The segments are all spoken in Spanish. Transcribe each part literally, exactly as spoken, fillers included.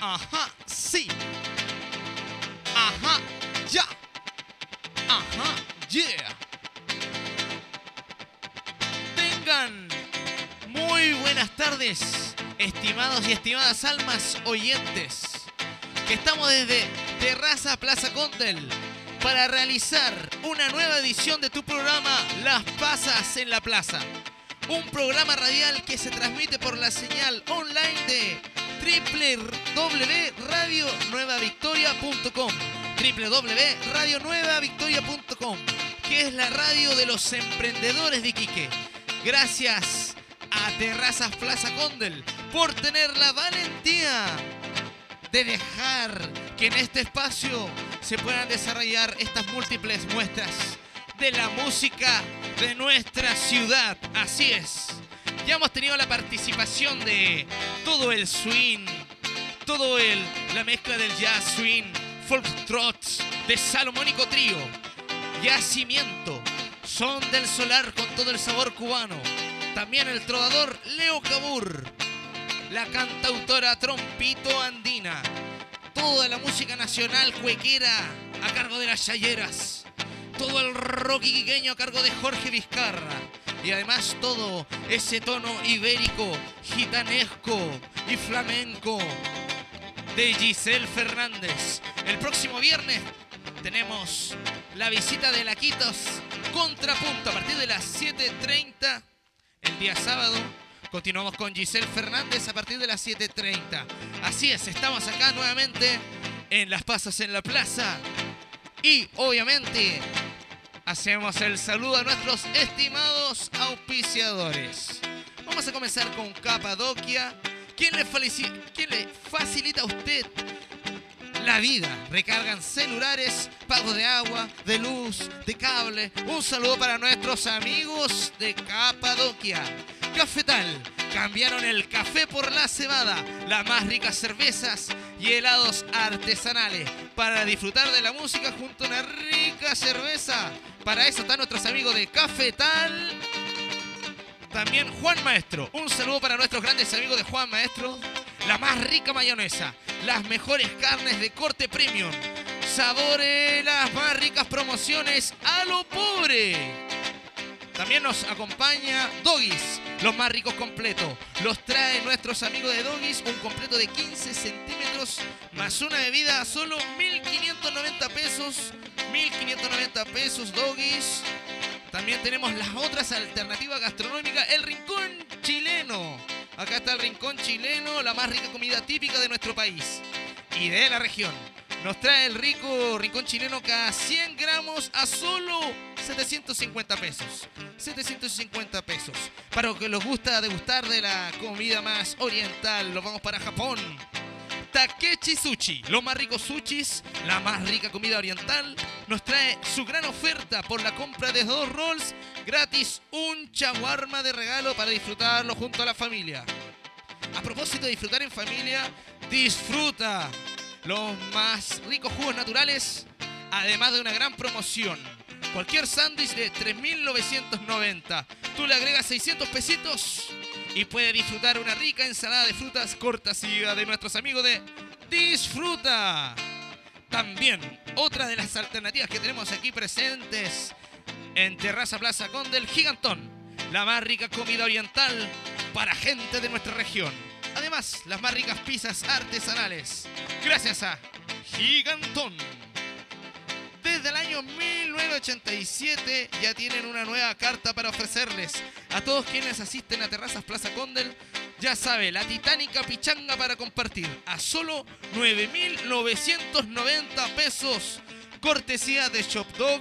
Ajá, sí. Ajá, ya. Ajá, yeah. Tengan muy buenas tardes, estimados y estimadas almas oyentes, que estamos desde Terraza Plaza Condel para realizar una nueva edición de tu programa Las Pasas en la Plaza. Un programa radial que se transmite por la señal online de doble u doble u doble u punto radio nueva victoria punto com, doble u doble u doble u punto radio nueva victoria punto com, que es la radio de los emprendedores de Iquique. Gracias a Terrazas Plaza Condel por tener la valentía de dejar que en este espacio se puedan desarrollar estas múltiples muestras de la música de nuestra ciudad. Así es. Ya hemos tenido la participación de todo el swing, todo el, la mezcla del jazz swing, folk trot, de Salomónico Trío, Yacimiento, Son del Solar con todo el sabor cubano. También el trovador Leo Cabur, la cantautora Trompito Andina, toda la música nacional cuequera a cargo de las Chayeras, todo el rock iquiqueño a cargo de Jorge Vizcarra, y además todo ese tono ibérico, gitanesco y flamenco de Giselle Fernández. El próximo viernes tenemos la visita de Laquitos Contrapunto a partir de las siete treinta. El día sábado continuamos con Giselle Fernández a partir de las siete treinta. Así es, estamos acá nuevamente en Las Pasas en la Plaza. Y obviamente hacemos el saludo a nuestros estimados auspiciadores. Vamos a comenzar con Capadocia. ¿Quién le, ¿Quién le facilita a usted la vida? Recargan celulares, pagos de agua, de luz, de cable. Un saludo para nuestros amigos de Capadocia. Cafetal. Cambiaron el café por la cebada. Las más ricas cervezas y helados artesanales para disfrutar de la música junto a una rica cerveza. Para eso están nuestros amigos de Cafetal. También Juan Maestro. Un saludo para nuestros grandes amigos de Juan Maestro. La más rica mayonesa, las mejores carnes de corte premium, sabores, las más ricas promociones a lo pobre. También nos acompaña Doggies, los más ricos completos. Los traen nuestros amigos de Doggies, un completo de quince centímetros más una bebida a solo mil quinientos noventa pesos. mil quinientos noventa pesos Doggies. También tenemos las otras alternativas gastronómicas, el Rincón Chileno. Acá está el Rincón Chileno, la más rica comida típica de nuestro país y de la región. Nos trae el rico Rincón Chileno cada cien gramos a solo setecientos cincuenta pesos. setecientos cincuenta pesos. Para los que les gusta degustar de la comida más oriental, nos vamos para Japón. Takechi Sushi, los más ricos sushis, la más rica comida oriental, nos trae su gran oferta por la compra de dos rolls, gratis un shawarma de regalo para disfrutarlo junto a la familia. A propósito de disfrutar en familia, disfruta los más ricos jugos naturales, además de una gran promoción. Cualquier sándwich de tres mil novecientos noventa, tú le agregas seiscientos pesitos y puede disfrutar una rica ensalada de frutas cortesía de nuestros amigos de Disfruta. También, otra de las alternativas que tenemos aquí presentes en Terraza Plaza Condel, Gigantón, la más rica comida oriental para gente de nuestra región. Además, las más ricas pizzas artesanales, gracias a Gigantón. Desde el año mil novecientos ochenta y siete ya tienen una nueva carta para ofrecerles a todos quienes asisten a Terrazas Plaza Condel. Ya sabe, la titánica pichanga para compartir a solo nueve mil novecientos noventa pesos, cortesía de Shop Dog.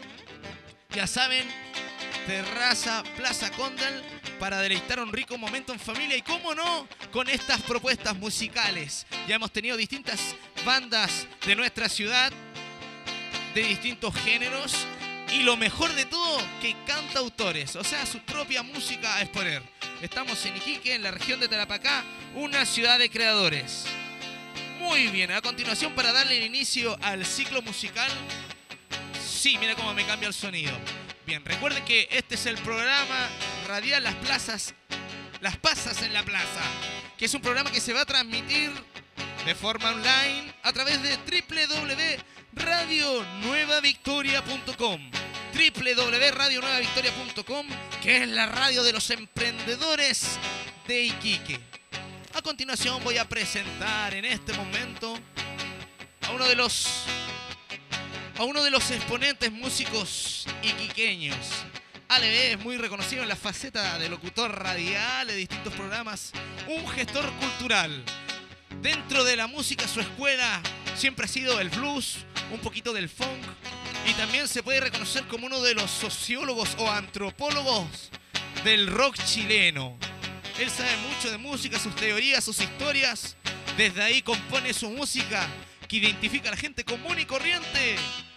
Ya saben, Terraza Plaza Condel para deleitar un rico momento en familia y, cómo no, con estas propuestas musicales. Ya hemos tenido distintas bandas de nuestra ciudad, de distintos géneros, y lo mejor de todo, que cantautores, o sea, su propia música a exponer. Estamos en Iquique, en la región de Tarapacá, una ciudad de creadores. Muy bien, a continuación, para darle el inicio al ciclo musical. Sí, mira cómo me cambia el sonido. Bien, recuerden que este es el programa radial Las Plazas, Las Pasas en la Plaza, que es un programa que se va a transmitir de forma online a través de doble u doble u doble u punto radio nueva victoria punto com. doble u doble u doble u punto radio nueva victoria punto com, que es la radio de los emprendedores de Iquique. A continuación voy a presentar en este momento a uno de los a uno de los exponentes músicos iquiqueños. Ale B es muy reconocido en la faceta de locutor radial de distintos programas, un gestor cultural. Dentro de la música, su escuela siempre ha sido el blues, un poquito del funk, y también se puede reconocer como uno de los sociólogos o antropólogos del rock chileno. Él sabe mucho de música, sus teorías, sus historias. Desde ahí compone su música que identifica a la gente común y corriente,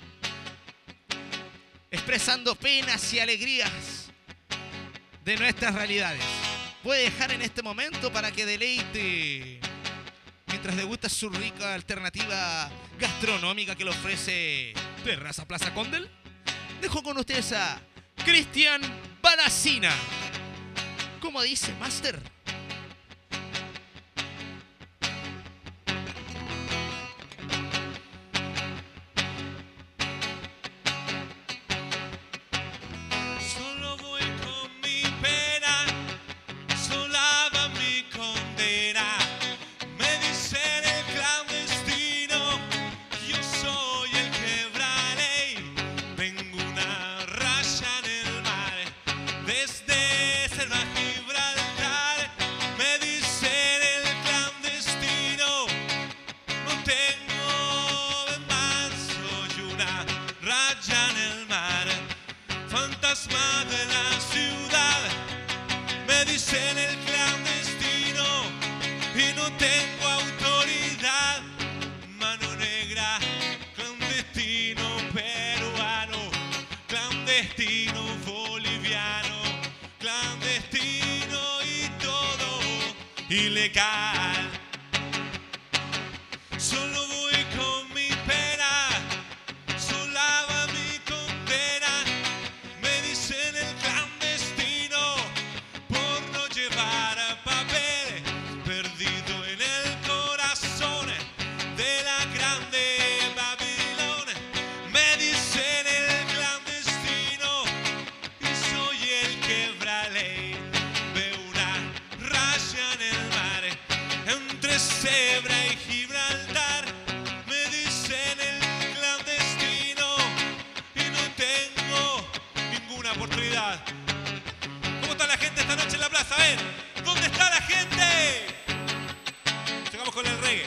expresando penas y alegrías de nuestras realidades. Puede dejar en este momento para que deleite mientras degusta su rica alternativa gastronómica que le ofrece Terraza Plaza Condel. Dejo con ustedes a Cristian Balacina. ¿Cómo dice, Master? Ilegal. Solo voy con mi pena, solaba mi condena. Me dicen el clandestino por no llevar papel, perdido en el corazón de la grande Babilón. Me dicen el clandestino y soy el quebraley. Veo una raya en el mar entre Cebra y Gibraltar. Me dicen el clandestino y no tengo ninguna oportunidad. ¿Cómo está la gente esta noche en la plaza? Ven, ¿dónde está la gente? Llegamos con el reggae.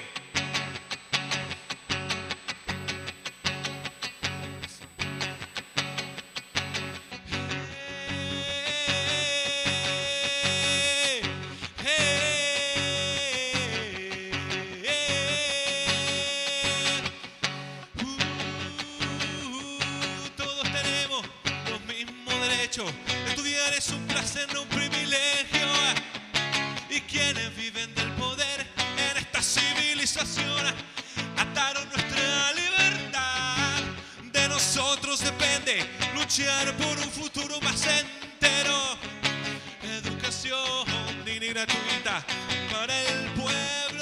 Estudiar es un placer, no un privilegio. Y quienes viven del poder en esta civilización ataron nuestra libertad. De nosotros depende luchar por un futuro más entero. Educación digna y gratuita para el pueblo.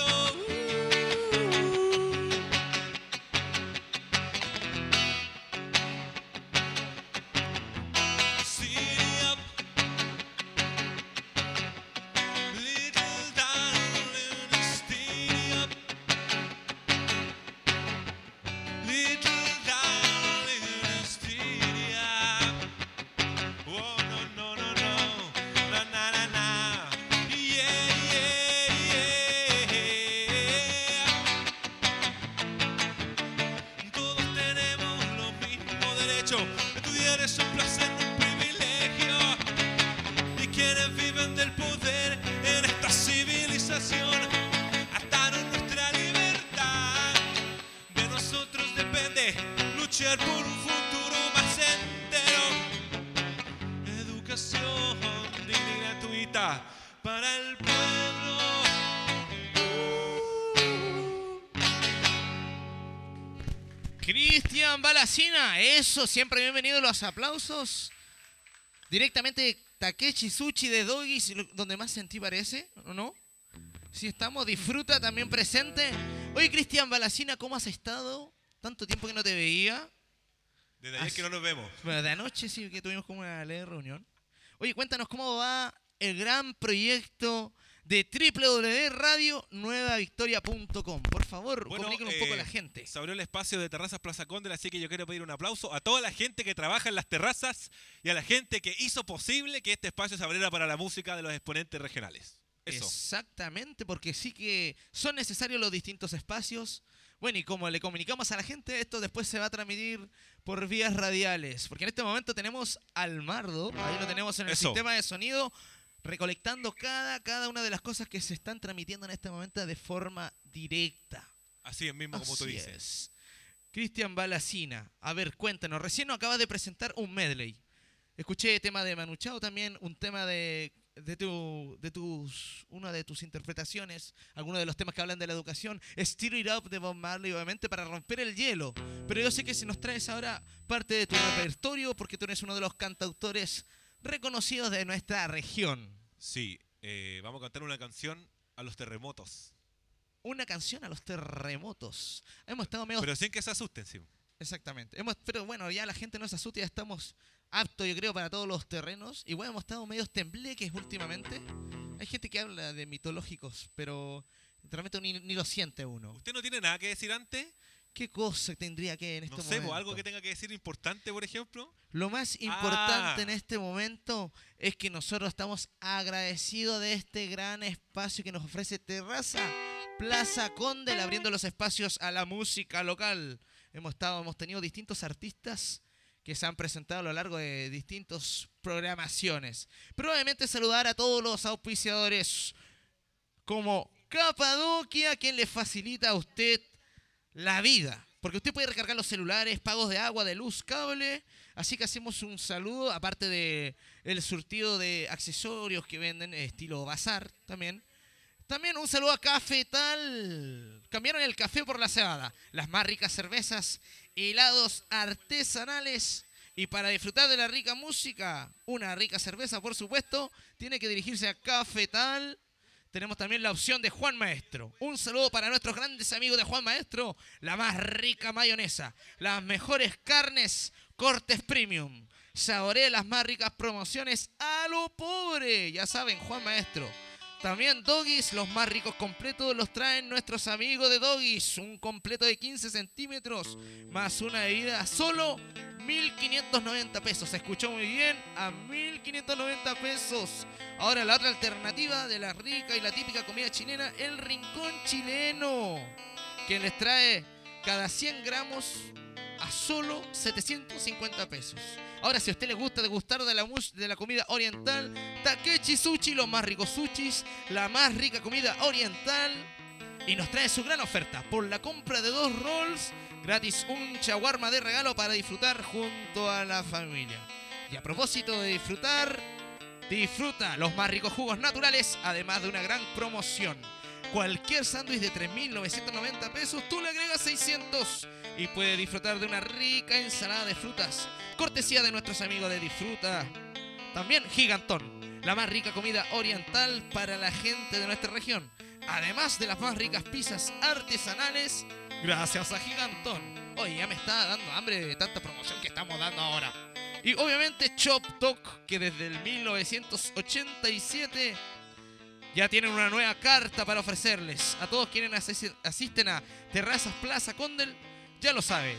Estudiar es un placer, un privilegio. Y quienes viven del poder en esta civilización ataron nuestra libertad. De nosotros depende luchar por un futuro más entero. Educación digna y gratuita para el pueblo. Cristian Balacina, eso, siempre bienvenidos los aplausos. Directamente de Takeshi Sushi de Doggies, donde más sentí parece, ¿o no? Si estamos, disfruta también presente Oye, Cristian Balacina, ¿cómo has estado? Tanto tiempo que no te veía. Desde ayer que no nos vemos. Bueno, de anoche sí que tuvimos como una leve reunión. Oye, cuéntanos cómo va el gran proyecto de doble u doble u doble u punto radio nueva victoria punto com. Por favor, Bueno, comuníquenos eh, un poco a la gente. Se abrió el espacio de Terrazas Plaza Condel, así que yo quiero pedir un aplauso a toda la gente que trabaja en las terrazas y a la gente que hizo posible que este espacio se abriera para la música de los exponentes regionales. Eso. Exactamente, porque sí que son necesarios los distintos espacios. Bueno, y como le comunicamos a la gente, esto después se va a transmitir por vías radiales. Porque en este momento tenemos al Mardo, ahí lo tenemos en el Eso. sistema de sonido, recolectando cada, cada una de las cosas que se están transmitiendo en este momento de forma directa. Así es mismo como tú Así dices. es. Cristian Balacina, a ver, cuéntanos, recién nos acabas de presentar un medley. Escuché tema de Manu Chao también, un tema de, de, tu, de tus, una de tus interpretaciones, algunos de los temas que hablan de la educación, Stir It Up de Bob Marley, obviamente, para romper el hielo. Pero yo sé que si nos traes ahora parte de tu repertorio, porque tú eres uno de los cantautores reconocidos de nuestra región. Sí, eh, vamos a cantar una canción a los terremotos. Una canción a los terremotos. Hemos estado medio... Pero sin que se asusten, sí. Exactamente. Hemos, pero bueno, ya la gente no se asusta, ya estamos aptos, yo creo, para todos los terrenos. Igual hemos estado medios tembleques últimamente. Hay gente que habla de mitológicos, pero realmente ni, ni lo siente uno. ¿Usted no tiene nada que decir antes? ¿Qué cosa tendría que en este No sé, momento? ¿o algo que tenga que decir importante, por ejemplo? Lo más importante Ah. en este momento es que nosotros estamos agradecidos de este gran espacio que nos ofrece Terraza Plaza Condel, abriendo los espacios a la música local. Hemos estado, hemos tenido distintos artistas que se han presentado a lo largo de distintas programaciones. Probablemente saludar a todos los auspiciadores como Capadocia, quien le facilita a usted la vida. Porque usted puede recargar los celulares, pagos de agua, de luz, cable. Así que hacemos un saludo, aparte de el surtido de accesorios que venden, estilo bazar también. También un saludo a Cafetal. Cambiaron el café por la cebada. Las más ricas cervezas, helados artesanales. Y para disfrutar de la rica música, una rica cerveza, por supuesto, tiene que dirigirse a Cafetal. Tenemos también la opción de Juan Maestro. Un saludo para nuestros grandes amigos de Juan Maestro. La más rica mayonesa. Las mejores carnes, cortes premium. Saboree las más ricas promociones a lo pobre. Ya saben, Juan Maestro. También Doggies, los más ricos completos los traen nuestros amigos de Doggies. Un completo de quince centímetros más una bebida a solo mil quinientos noventa pesos. Se escuchó muy bien, a mil quinientos noventa pesos. Ahora la otra alternativa de la rica y la típica comida chilena, el Rincón Chileno, que les trae cada cien gramos a solo setecientos cincuenta pesos. Ahora, si a usted le gusta degustar de la, de la comida oriental, Takechi Sushi, los más ricos sushis, la más rica comida oriental. Y nos trae su gran oferta. Por la compra de dos rolls, gratis un shawarma de regalo para disfrutar junto a la familia. Y a propósito de disfrutar, disfruta los más ricos jugos naturales, además de una gran promoción. Cualquier sándwich de tres mil novecientos noventa pesos, tú le agregas seiscientos y puedes disfrutar de una rica ensalada de frutas, cortesía de nuestros amigos de Disfruta. También Gigantón, la más rica comida oriental para la gente de nuestra región. Además de las más ricas pizzas artesanales, gracias a Gigantón. Oye, ya me está dando hambre de tanta promoción que estamos dando ahora. Y obviamente Chop Talk, que desde el mil novecientos ochenta y siete ya tienen una nueva carta para ofrecerles. A todos quienes asisten a Terrazas Plaza Condel, ya lo sabe.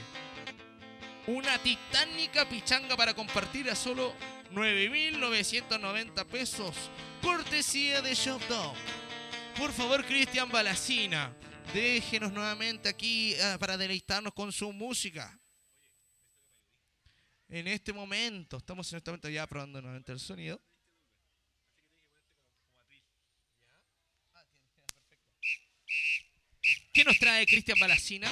Una titánica pichanga para compartir a solo nueve mil novecientos noventa pesos. Cortesía de Shop Talk. Por favor, Cristian Balacina, déjenos nuevamente aquí uh, para deleitarnos con su música. En este momento, estamos en este momento ya probando nuevamente el sonido. ¿Qué nos trae Cristian Balacina?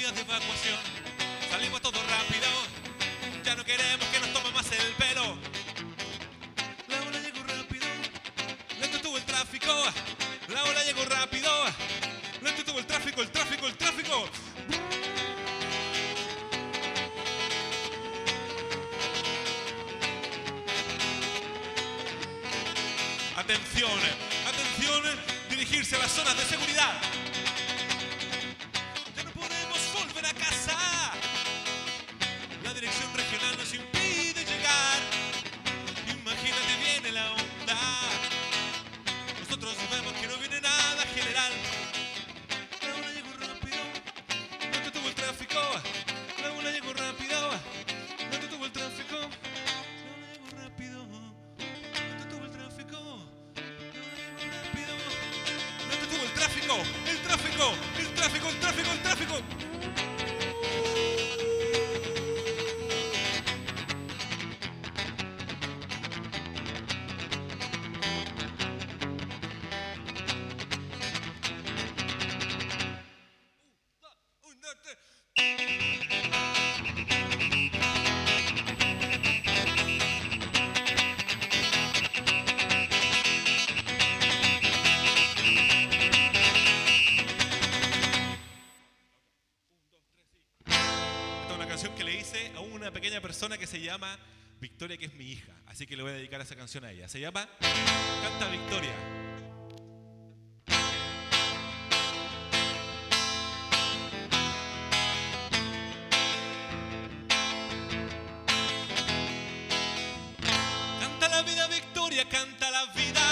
días de evacuación. Salimos todo rápido, ya no queremos que nos tome más el pelo. La ola llegó rápido, lento estuvo el tráfico. La ola llegó rápido, lento estuvo el tráfico, el tráfico, el tráfico. Atención, atención, dirigirse a las zonas de seguridad. Ya no podemos volver a casa. La dirección regional nos impide llegar. Imagínate, viene la onda. Nosotros sabemos que no viene nada general. La ola llegó rápido, lento tuvo el tráfico. La ola llegó rápido, lento tuvo el tráfico. La ola llegó rápido, lento tuvo el tráfico. El tráfico, el tráfico, el tráfico, el tráfico, el tráfico. Un, dos, tres. Que le hice a una pequeña persona que se llama Victoria, que es mi hija, así que le voy a dedicar esa canción a ella. Se llama Canta Victoria. Canta la vida, Victoria, canta la vida,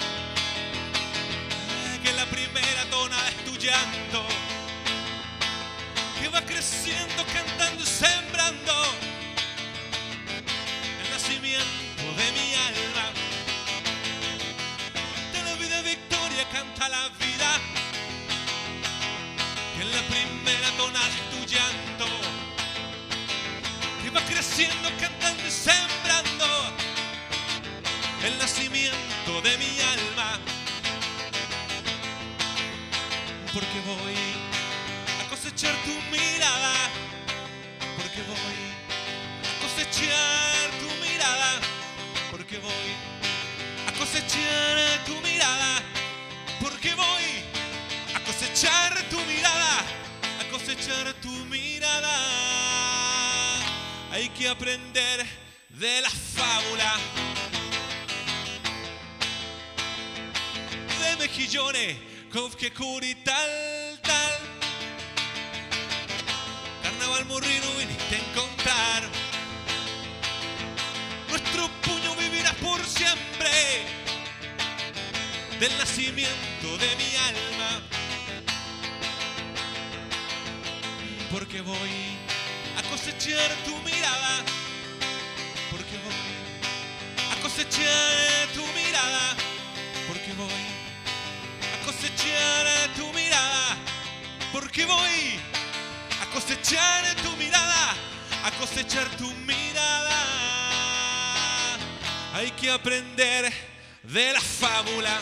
que la primera tonada es tu llanto, que va creciendo, cantando y sembrando el nacimiento de mi alma. De la vida, Victoria, canta la vida, que en la primera tonada es tu llanto, que va creciendo, cantando y sembrando el nacimiento de mi alma. Porque voy a cosechar tu mirada, porque voy a cosechar tu mirada, porque voy a cosechar tu mirada, porque voy a cosechar tu mirada, a cosechar tu mirada. Hay que aprender de la fábula de mejillones, que curi tal, tal. Carnaval morrino viniste a encontrar. Nuestro puño vivirá por siempre del nacimiento de mi alma. Porque voy a cosechar tu mirada, porque voy a cosechar tu mirada, porque voy a cosechar tu mirada, porque voy a cosechar tu mirada, a cosechar tu mirada. Hay que aprender de la fábula.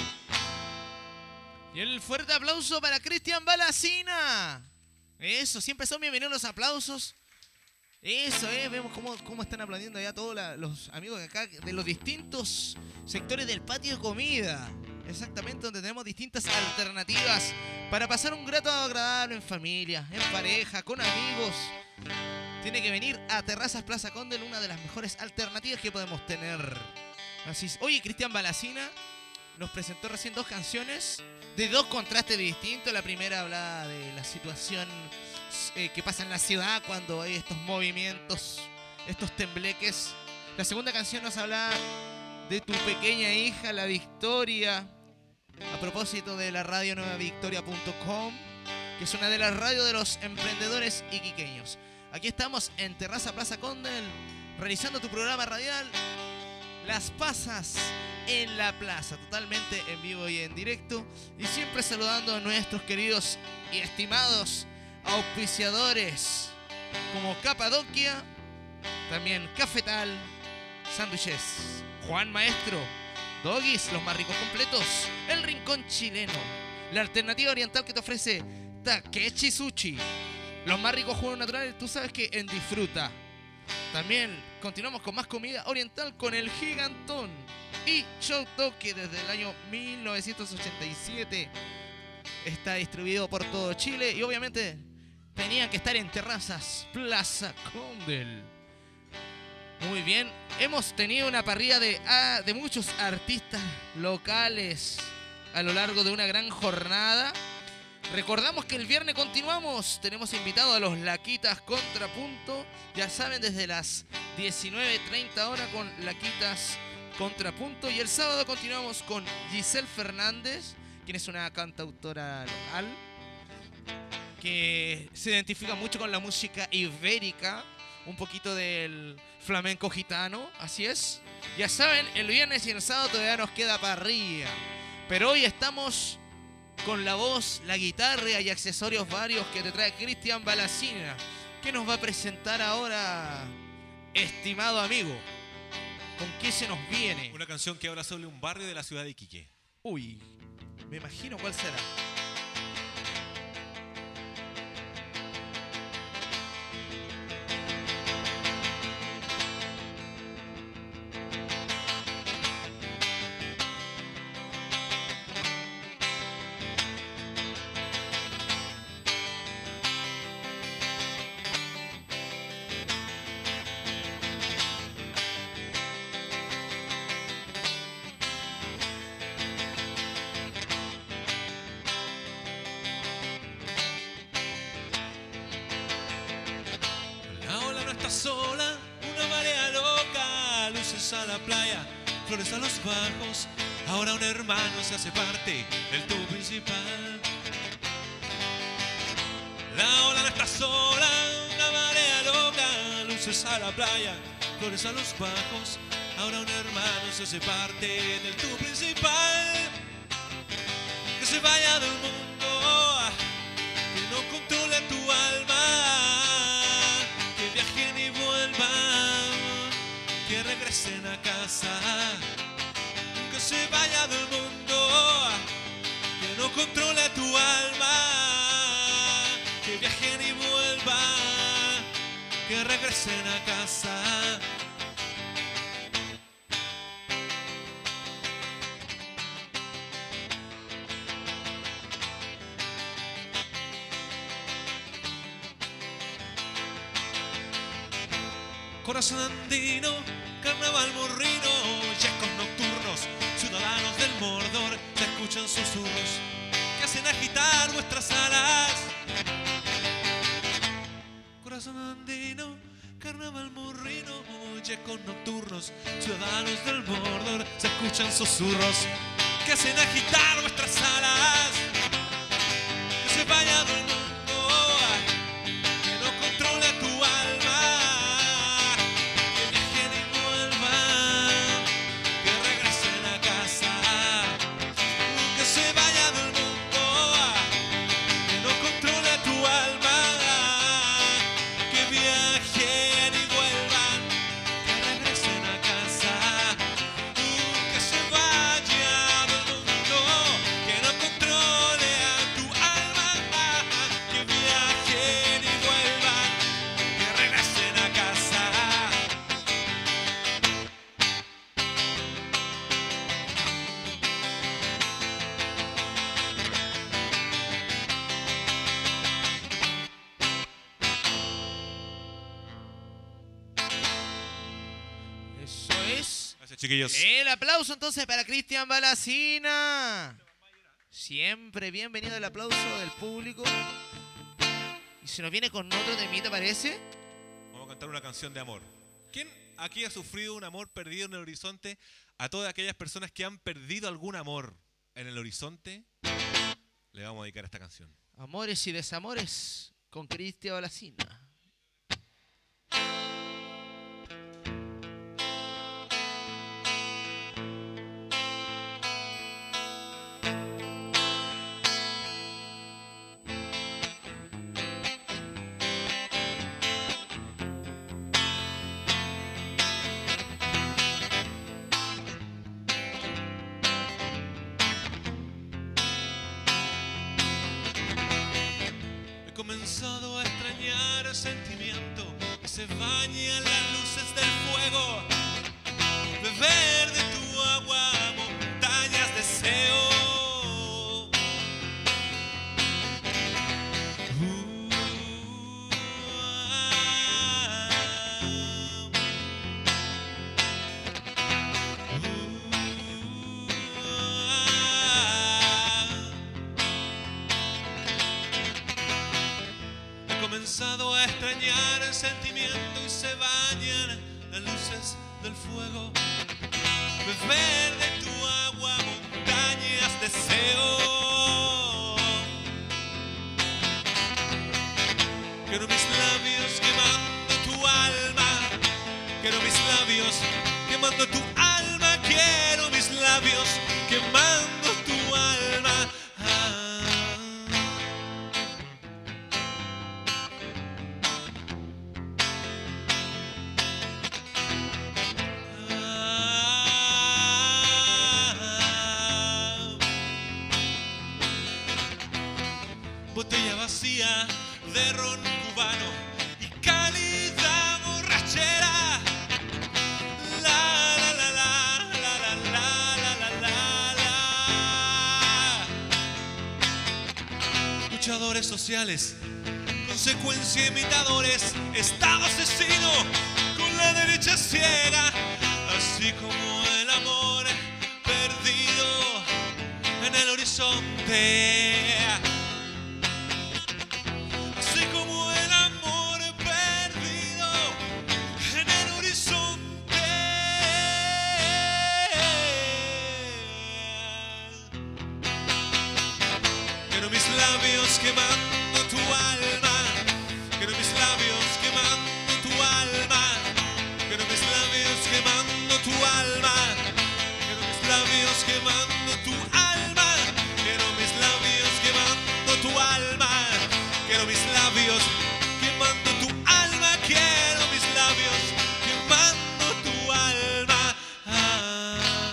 Y el fuerte aplauso para Cristian Balacina. Eso, siempre son bienvenidos los aplausos. Eso, eh, vemos cómo, cómo están aplaudiendo allá todos la, los amigos de acá, de los distintos sectores del patio de comida. Exactamente, donde tenemos distintas alternativas para pasar un grato agradable en familia, en pareja, con amigos. Tiene que venir a Terrazas Plaza Condel, una de las mejores alternativas que podemos tener. Así es. Oye, Cristian Balacina nos presentó recién dos canciones de dos contrastes distintos. La primera hablaba de la situación eh, que pasa en la ciudad cuando hay estos movimientos, estos tembleques. La segunda canción nos hablaba de tu pequeña hija, la Victoria, a propósito de la radio nueva victoria punto com, que es una de las radios de los emprendedores iquiqueños. Aquí estamos en Terraza Plaza Condel, realizando tu programa radial Las Pasas en la Plaza, totalmente en vivo y en directo, y siempre saludando a nuestros queridos y estimados auspiciadores como Capadocia, también Cafetal, Sándwiches Juan Maestro, Doggies, los más ricos completos, El Rincón Chileno, la alternativa oriental que te ofrece Takechi Sushi, los más ricos jugos naturales, tú sabes que en Disfruta. También continuamos con más comida oriental con el Gigantón y Show Toque desde el año mil novecientos ochenta y siete. Está distribuido por todo Chile y obviamente tenían que estar en Terrazas Plaza Condel. Muy bien, hemos tenido una parrilla de, ah, de muchos artistas locales a lo largo de una gran jornada. Recordamos que el viernes continuamos, tenemos invitados a los Laquitas Contrapunto, ya saben, desde las diecinueve treinta horas con Laquitas Contrapunto, y el sábado continuamos con Giselle Fernández, quien es una cantautora local que se identifica mucho con la música ibérica, un poquito del flamenco gitano, así es. Ya saben, el viernes y el sábado todavía nos queda parrilla, pero hoy estamos con la voz, la guitarra y accesorios varios que te trae Cristian Balacina, que nos va a presentar ahora, estimado amigo. ¿Con qué se nos viene? Una canción que habla sobre un barrio de la ciudad de Iquique. Uy, me imagino cuál será. Sola, una marea loca, luces a la playa, flores a los bajos. Ahora un hermano se hace parte del tubo principal. La ola no está sola, una marea loca, luces a la playa, flores a los bajos. Ahora un hermano se hace parte del tubo principal. Que se vaya del mundo, que no controle tu alma. Viajen y vuelvan, que regresen a casa, que se vaya del mundo, que no controle tu alma, que viajen y vuelvan, que regresen a casa. Corazón andino, carnaval morrino, yacos nocturnos, ciudadanos del Mordor, se escuchan susurros que hacen agitar nuestras alas. Corazón andino, carnaval morrino, yacos nocturnos, ciudadanos del Mordor, se escuchan susurros que hacen agitar nuestras alas. Que se vaya del mundo, que no controle tu alma. Chiquillos. El aplauso entonces para Cristian Balacina. Siempre bienvenido el aplauso del público. Y se nos viene con otro temita, parece. Vamos a cantar una canción de amor. ¿Quién aquí ha sufrido un amor perdido en el horizonte? A todas aquellas personas que han perdido algún amor en el horizonte, le vamos a dedicar esta canción. Amores y desamores con Cristian Balacina. Comenzado comenzado a extrañar el sentimiento que se baña en las luces del fuego. Beber de tu agua montañas deseo. Uh, He comenzado a extrañar el sentimiento y se bañan las luces del fuego. Beber de tu agua montañas deseo. Quiero mis labios quemando tu alma. Quiero mis labios quemando tu alma. Quiero mis labios quemando tu alma. Ah. Botella vacía de ron cubano y cálida borrachera. La la la la la la la la la la. Luchadores sociales, consecuencia imitadores, Estado asesino con la derecha ciega, así como el amor perdido en el horizonte. Quemando tu alma, quiero mis labios quemando tu alma, quiero mis labios quemando tu alma, quiero mis labios quemando tu alma, quiero mis labios quemando tu alma, quiero mis labios quemando tu alma, quiero mis labios quemando tu alma. Ah.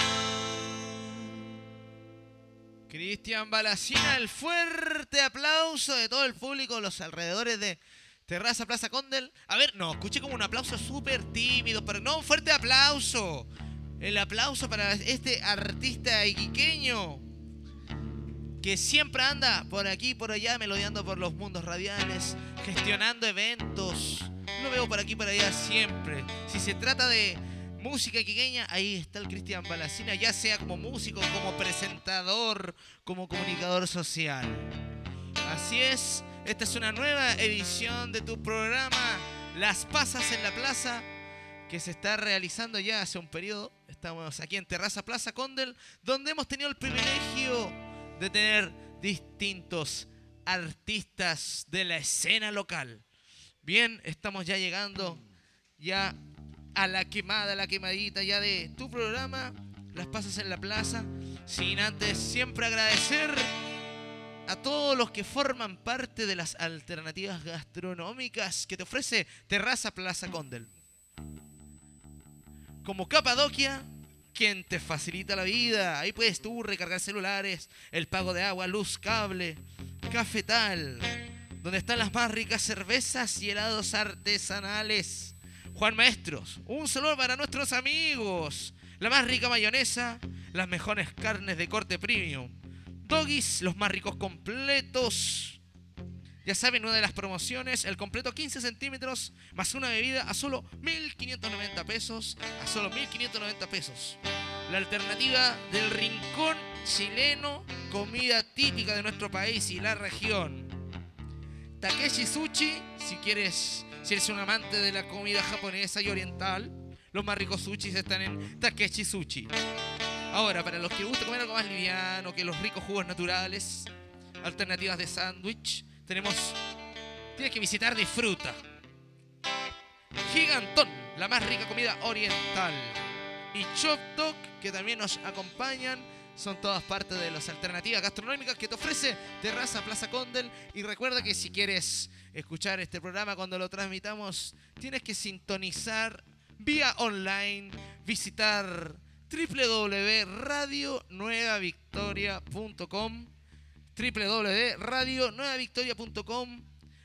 Cristian Balacina, el fuerte aplauso de todo el público, los alrededores de Terraza Plaza Condel. A ver, no, escuché como un aplauso súper tímido, pero no, un fuerte aplauso. El aplauso para este artista iquiqueño que siempre anda por aquí y por allá, melodiando por los mundos radiales, gestionando eventos. Lo veo por aquí y por allá siempre. Si se trata de música iquiqueña, ahí está el Cristian Balacina, ya sea como músico, como presentador, como comunicador social. Así es, esta es una nueva edición de tu programa Las Pasas en la Plaza, que se está realizando ya hace un periodo. Estamos aquí en Terraza Plaza Condel, donde hemos tenido el privilegio de tener distintos artistas de la escena local. Bien, estamos ya llegando ya a la quemada, a la quemadita ya de tu programa, Las Pasas en la Plaza, sin antes siempre agradecer a todos los que forman parte de las alternativas gastronómicas que te ofrece Terraza Plaza Condel. Como Capadocia, quien te facilita la vida. Ahí puedes tú recargar celulares, el pago de agua, luz, cable. Cafetal, donde están las más ricas cervezas y helados artesanales. Juan Maestros, un saludo para nuestros amigos. La más rica mayonesa, las mejores carnes de corte premium. Doggies, los más ricos completos. Ya saben, una de las promociones, el completo quince centímetros más una bebida a solo mil quinientos noventa pesos. A solo mil quinientos noventa pesos. La alternativa del rincón chileno, comida típica de nuestro país y la región. Takeshi Sushi, si quieres, si eres un amante de la comida japonesa y oriental, los más ricos sushis están en Takeshi Sushi. Ahora, para los que les gusta comer algo más liviano, que los ricos jugos naturales, alternativas de sándwich, tenemos, tienes que visitar Disfruta. Gigantón, la más rica comida oriental. Y Chop Dog, que también nos acompañan, son todas partes de las alternativas gastronómicas que te ofrece Terraza Plaza Condel. Y recuerda que si quieres escuchar este programa cuando lo transmitamos, tienes que sintonizar vía online, visitar doble u doble u doble u punto radio nueva victoria punto com, doble u doble u doble u punto radio nueva victoria punto com,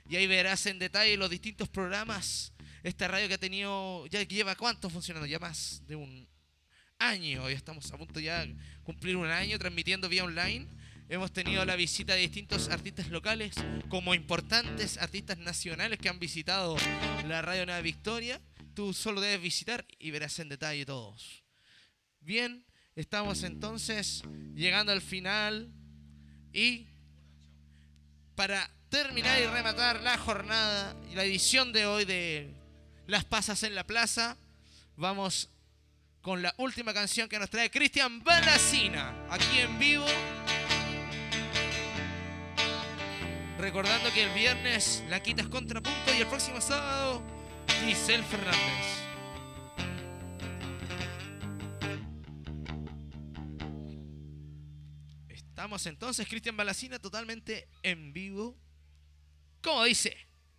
y ahí verás en detalle los distintos programas. Esta radio que ha tenido, ya lleva cuánto funcionando, ya más de un año, ya estamos a punto ya de cumplir un año transmitiendo vía online. Hemos tenido la visita de distintos artistas locales, como importantes artistas nacionales que han visitado la Radio Nueva Victoria. Tú solo debes visitar y verás en detalle todos. Bien, estamos entonces llegando al final y para terminar y rematar la jornada y la edición de hoy de Las Pasas en la Plaza, vamos con la última canción que nos trae Cristian Balacina, aquí en vivo. Recordando que el viernes La Quita es Contrapunto y el próximo sábado Giselle Fernández. Estamos entonces, Cristian Balacina, totalmente en vivo. Como dice.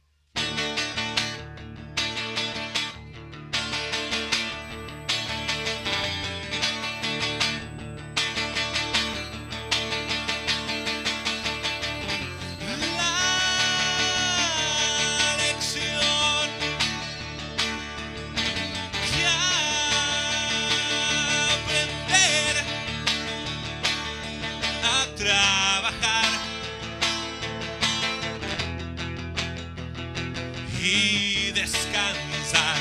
Trabajar y descansar,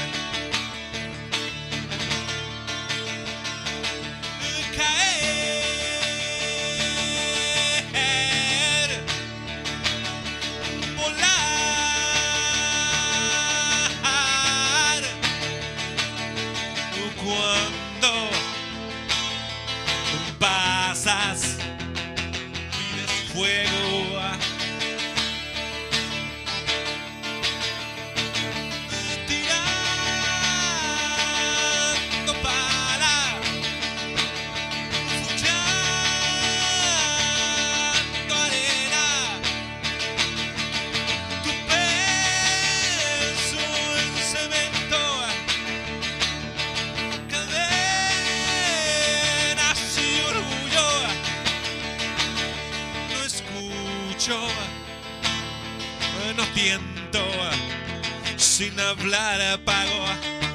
caer, volar, cuando pasas fuego, tirando para, fuchando arena, tu peso en cemento, cadenas y orgullo. No tiento, sin hablar apago.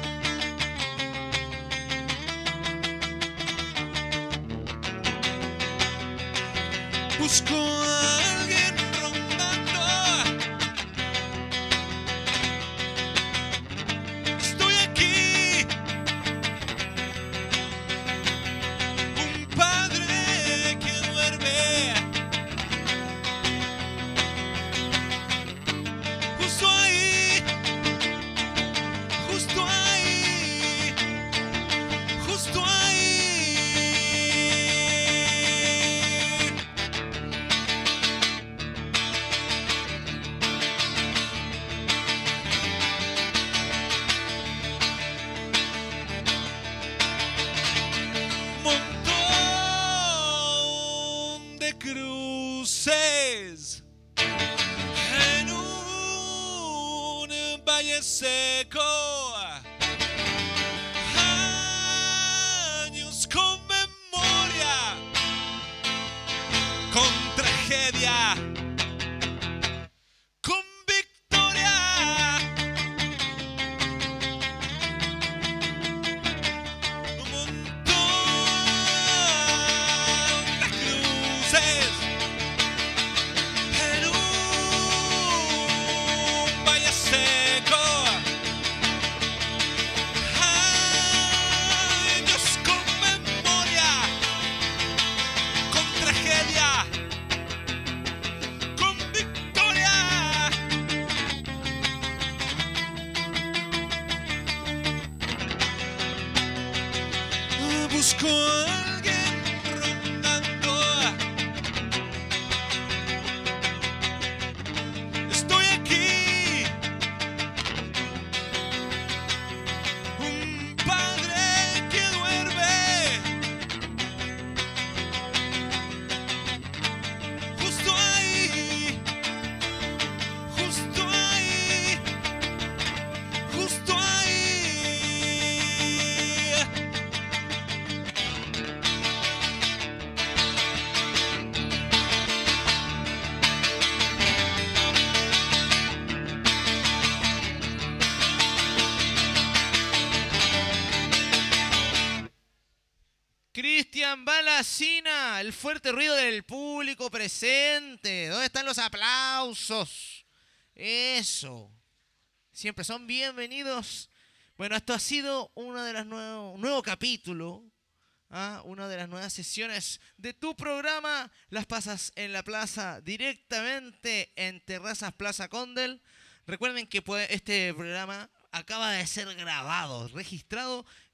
Busco a alguien rondando. Estoy aquí, un padre que duerme. Cruces en un valle seco, años con memoria, con tragedia, con victoria, un montón de cruces. Busco a alguien rondando. Estoy aquí, un padre que duerme. Justo ahí, justo ahí, justo ahí. Cristian Balacina, el fuerte ruido del público presente. ¿Dónde están los aplausos? Eso. Siempre son bienvenidos. Bueno, esto ha sido uno de los nuevos, un nuevo capítulo, ¿ah? Una de las nuevas sesiones de tu programa. Las pasas en la plaza directamente en Terrazas Plaza Condel. Recuerden que este programa acaba de ser grabado, registrado